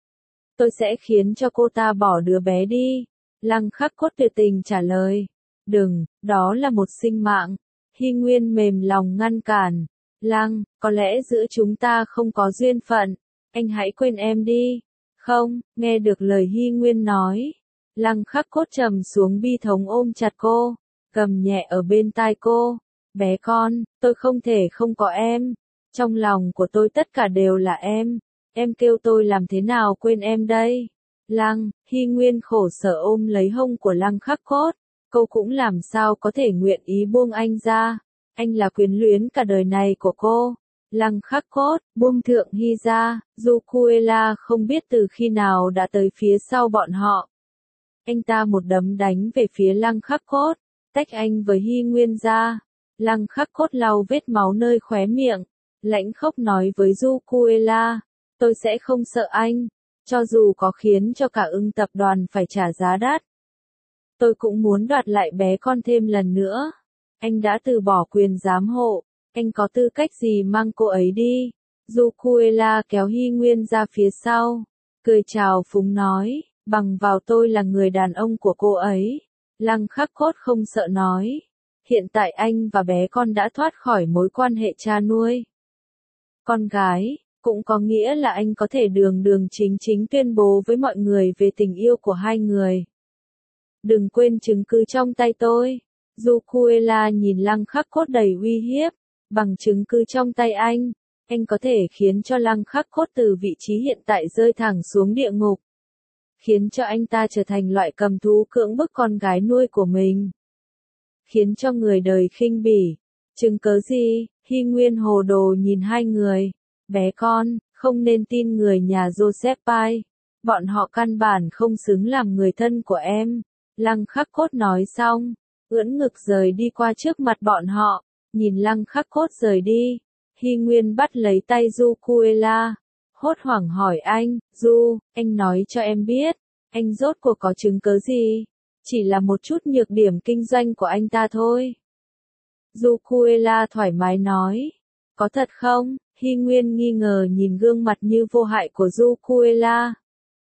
Tôi sẽ khiến cho cô ta bỏ đứa bé đi. Lăng Khắc Cốt tuyệt tình trả lời. Đừng, đó là một sinh mạng. Hy Nguyên mềm lòng ngăn cản. Lăng, có lẽ giữa chúng ta không có duyên phận. Anh hãy quên em đi. Không, nghe được lời Hy Nguyên nói. Lăng Khắc Cốt trầm xuống bi thống ôm chặt cô, cầm nhẹ ở bên tai cô. Bé con, tôi không thể không có em. Trong lòng của tôi tất cả đều là em. Em kêu tôi làm thế nào quên em đây? Lăng, Hy Nguyên khổ sở ôm lấy hông của Lăng Khắc Cốt. Cô cũng làm sao có thể nguyện ý buông anh ra. Anh là quyến luyến cả đời này của cô. Lăng Khắc Cốt, buông Thượng Hy ra, Zukuela không biết từ khi nào đã tới phía sau bọn họ. Anh ta một đấm đánh về phía Lăng Khắc Cốt, tách anh với Hy Nguyên ra. Lăng Khắc Cốt lau vết máu nơi khóe miệng, lãnh khốc nói với Zukuela, tôi sẽ không sợ anh, cho dù có khiến cho cả Ưng tập đoàn phải trả giá đắt. Tôi cũng muốn đoạt lại bé con thêm lần nữa. Anh đã từ bỏ quyền giám hộ, anh có tư cách gì mang cô ấy đi? Zukuela kéo Hy Nguyên ra phía sau, cười chào phúng nói, bằng vào tôi là người đàn ông của cô ấy. Lăng Khắc Cốt không sợ nói, hiện tại anh và bé con đã thoát khỏi mối quan hệ cha nuôi con gái, cũng có nghĩa là anh có thể đường đường chính chính tuyên bố với mọi người về tình yêu của hai người. Đừng quên chứng cứ trong tay tôi. Zukuela nhìn Lăng Khắc Cốt đầy uy hiếp, bằng chứng cứ trong tay anh, anh có thể khiến cho Lăng Khắc Cốt từ vị trí hiện tại rơi thẳng xuống địa ngục, khiến cho anh ta trở thành loại cầm thú cưỡng bức con gái nuôi của mình, khiến cho người đời khinh bỉ. Chứng cớ gì? Hy Nguyên hồ đồ nhìn hai người. Bé con, không nên tin người nhà Joseph Pai, bọn họ căn bản không xứng làm người thân của em. Lăng Khắc Cốt nói xong, ưỡn ngực rời đi qua trước mặt bọn họ, nhìn Lăng Khắc Cốt rời đi. Hy Nguyên bắt lấy tay Zukuela, hốt hoảng hỏi anh, Du, anh nói cho em biết, anh rốt cuộc có chứng cớ gì? Chỉ là một chút nhược điểm kinh doanh của anh ta thôi. Zukuela thoải mái nói, có thật không? Hy Nguyên nghi ngờ nhìn gương mặt như vô hại của Zukuela.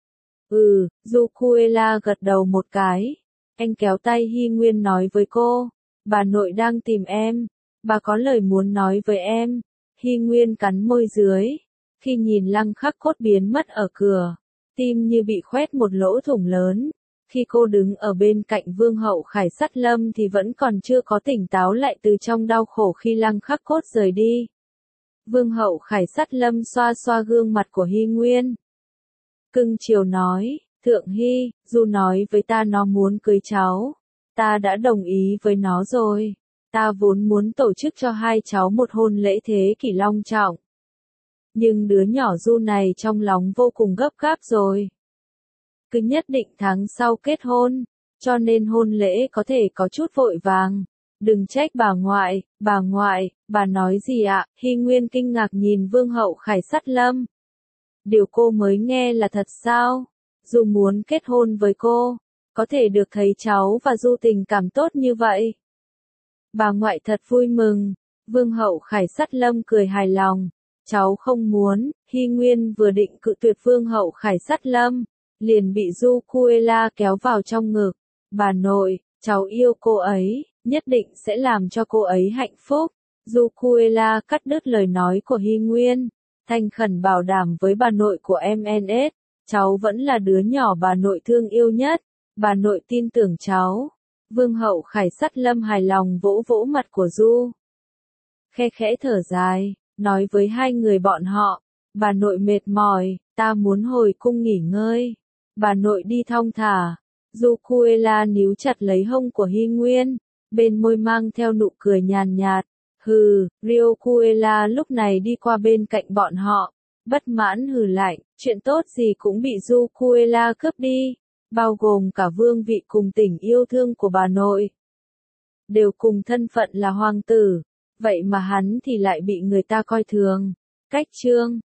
Ừ, Zukuela gật đầu một cái. Anh kéo tay Hy Nguyên nói với cô, bà nội đang tìm em, bà có lời muốn nói với em. Hy Nguyên cắn môi dưới, khi nhìn Lăng Khắc Cốt biến mất ở cửa, tim như bị khoét một lỗ thủng lớn. Khi cô đứng ở bên cạnh Vương hậu Khải Sát Lâm thì vẫn còn chưa có tỉnh táo lại từ trong đau khổ khi Lăng Khắc Cốt rời đi. Vương hậu Khải Sát Lâm xoa xoa gương mặt của Hy Nguyên, cưng chiều nói, Thượng Hy, Du nói với ta nó muốn cưới cháu. Ta đã đồng ý với nó rồi. Ta vốn muốn tổ chức cho hai cháu một hôn lễ thế kỷ long trọng. Nhưng đứa nhỏ Du này trong lòng vô cùng gấp gáp rồi. Cứ nhất định tháng sau kết hôn, cho nên hôn lễ có thể có chút vội vàng. Đừng trách bà ngoại, bà ngoại, bà nói gì ạ? Hy Nguyên kinh ngạc nhìn Vương hậu Khải Sát Lâm. Điều cô mới nghe là thật sao? Du muốn kết hôn với cô, có thể được thấy cháu và Du tình cảm tốt như vậy. Bà ngoại thật vui mừng. Vương hậu Khải Sát Lâm cười hài lòng. Cháu không muốn. Hy Nguyên vừa định cự tuyệt Vương hậu Khải Sát Lâm, liền bị Zukuela kéo vào trong ngực. Bà nội, cháu yêu cô ấy, nhất định sẽ làm cho cô ấy hạnh phúc. Zukuela cắt đứt lời nói của Hy Nguyên, thành khẩn bảo đảm với bà nội của em en ét, cháu vẫn là đứa nhỏ bà nội thương yêu nhất. Bà nội tin tưởng cháu. Vương hậu Khải Sát Lâm hài lòng vỗ vỗ mặt của Du, khe khẽ thở dài, nói với hai người bọn họ, bà nội mệt mỏi, ta muốn hồi cung nghỉ ngơi. Bà nội đi thong thả. Zukuela níu chặt lấy hông của Hy Nguyên, bên môi mang theo nụ cười nhàn nhạt. Hừ, Ryokuela lúc này đi qua bên cạnh bọn họ, bất mãn hừ lạnh, chuyện tốt gì cũng bị Zukuela cướp đi, bao gồm cả vương vị cùng tình yêu thương của bà nội. đều cùng thân phận là hoàng tử, vậy mà hắn thì lại bị người ta coi thường. Cách chương